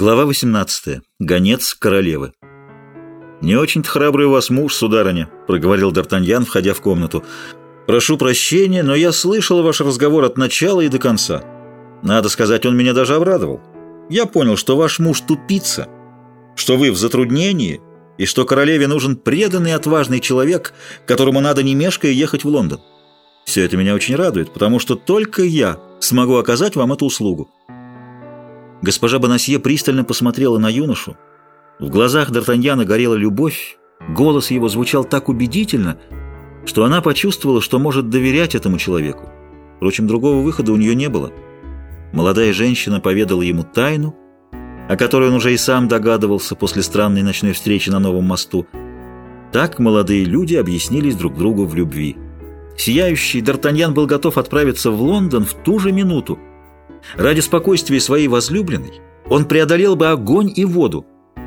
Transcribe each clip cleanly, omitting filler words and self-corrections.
Глава 18. Гонец королевы. «Не очень-то храбрый у вас муж, сударыня», — проговорил Д'Артаньян, входя в комнату. «Прошу прощения, но я слышал ваш разговор от начала и до конца. Надо сказать, он меня даже обрадовал. Я понял, что ваш муж тупица, что вы в затруднении и что королеве нужен преданный и отважный человек, которому надо не мешкая ехать в Лондон. Все это меня очень радует, потому что только я смогу оказать вам эту услугу». Госпожа Бонасье пристально посмотрела на юношу. В глазах Д'Артаньяна горела любовь, голос его звучал так убедительно, что она почувствовала, что может доверять этому человеку. Впрочем, другого выхода у нее не было. Молодая женщина поведала ему тайну, о которой он уже и сам догадывался после странной ночной встречи на Новом мосту. Так молодые люди объяснились друг другу в любви. Сияющий Д'Артаньян был готов отправиться в Лондон в ту же минуту. Ради спокойствия своей возлюбленной он преодолел бы огонь и воду.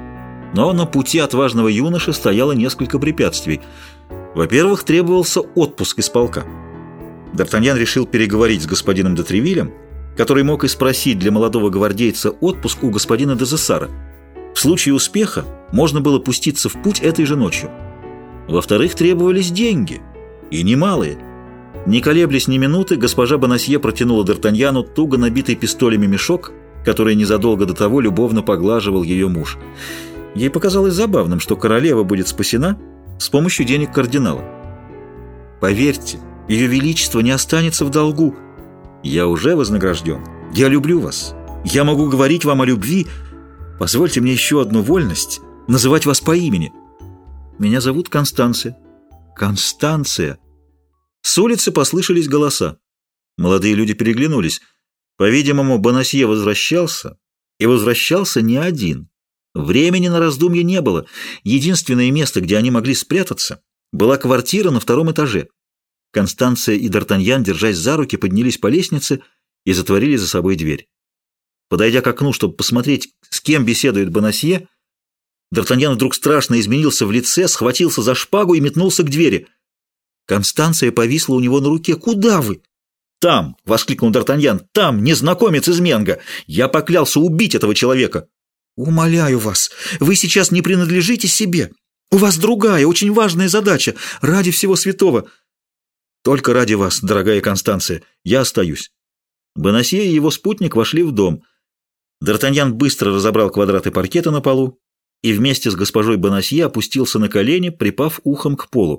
Но на пути отважного юноши стояло несколько препятствий. Во-первых, требовался отпуск из полка. Д'Артаньян решил переговорить с господином де Тревилем, который мог и спросить для молодого гвардейца отпуск у господина де Зессара. В случае успеха можно было пуститься в путь этой же ночью. Во-вторых, требовались деньги, и немалые. Не колеблясь ни минуты, госпожа Бонасье протянула Д'Артаньяну туго набитый пистолями мешок, который незадолго до того любовно поглаживал ее муж. Ей показалось забавным, что королева будет спасена с помощью денег кардинала. «Поверьте, ее величество не останется в долгу. Я уже вознагражден. Я люблю вас. Я могу говорить вам о любви. Позвольте мне еще одну вольность — называть вас по имени. Меня зовут Констанция». «Констанция!» С улицы послышались голоса. Молодые люди переглянулись. По-видимому, Бонасье возвращался, и возвращался не один. Времени на раздумье не было. Единственное место, где они могли спрятаться, была квартира на втором этаже. Констанция и Д'Артаньян, держась за руки, поднялись по лестнице и затворили за собой дверь. Подойдя к окну, чтобы посмотреть, с кем беседует Бонасье, Д'Артаньян вдруг страшно изменился в лице, схватился за шпагу и метнулся к двери. Констанция повисла у него на руке. «Куда вы?» «Там!» — воскликнул Д'Артаньян. «Там, незнакомец из Менго! Я поклялся убить этого человека!» «Умоляю вас, вы сейчас не принадлежите себе. У вас другая, очень важная задача. Ради всего святого!» «Только ради вас, дорогая Констанция, я остаюсь». Бонасье и его спутник вошли в дом. Д'Артаньян быстро разобрал квадраты паркета на полу и вместе с госпожой Бонасье опустился на колени, припав ухом к полу.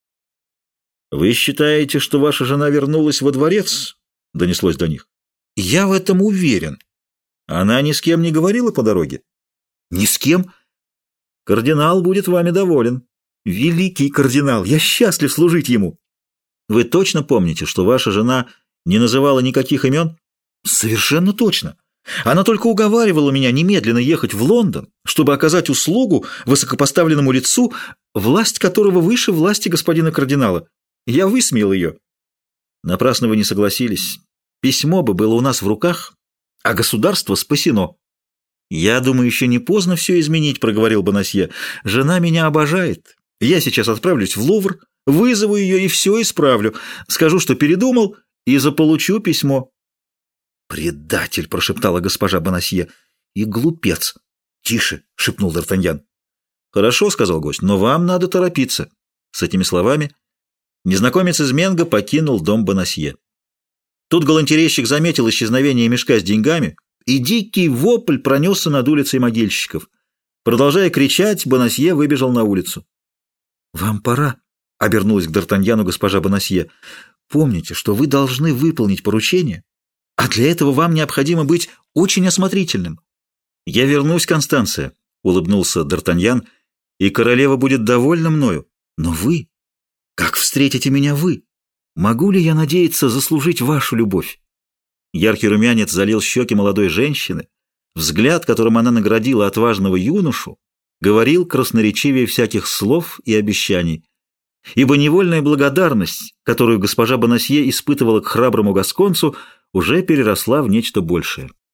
«Вы считаете, что ваша жена вернулась во дворец?» — донеслось до них. «Я в этом уверен». «Она ни с кем не говорила по дороге?» «Ни с кем». «Кардинал будет вами доволен». «Великий кардинал, я счастлив служить ему». «Вы точно помните, что ваша жена не называла никаких имен?» «Совершенно точно. Она только уговаривала меня немедленно ехать в Лондон, чтобы оказать услугу высокопоставленному лицу, власть которого выше власти господина кардинала. Я высмеял ее». «Напрасно вы не согласились. Письмо бы было у нас в руках, а государство спасено». «Я думаю, еще не поздно все изменить», — проговорил Бонасье. «Жена меня обожает. Я сейчас отправлюсь в Лувр, вызову ее и все исправлю. Скажу, что передумал, и заполучу письмо». «Предатель», — прошептала госпожа Бонасье, — «и глупец». «Тише», — шепнул Д'Артаньян. «Хорошо», — сказал гость, — «но вам надо торопиться». С этими словами незнакомец из Менго покинул дом Бонасье. Тут галантерейщик заметил исчезновение мешка с деньгами, и дикий вопль пронесся над улицей могильщиков. Продолжая кричать, Бонасье выбежал на улицу. «Вам пора», — обернулась к Д'Артаньяну госпожа Бонасье. «Помните, что вы должны выполнить поручение, а для этого вам необходимо быть очень осмотрительным». «Я вернусь, Констанция», — улыбнулся Д'Артаньян, — «и королева будет довольна мною. Но вы... Как встретите меня вы? Могу ли я надеяться заслужить вашу любовь?» Яркий румянец залил щеки молодой женщины. Взгляд, которым она наградила отважного юношу, говорил красноречивее всяких слов и обещаний. Ибо невольная благодарность, которую госпожа Бонасье испытывала к храброму гасконцу, уже переросла в нечто большее.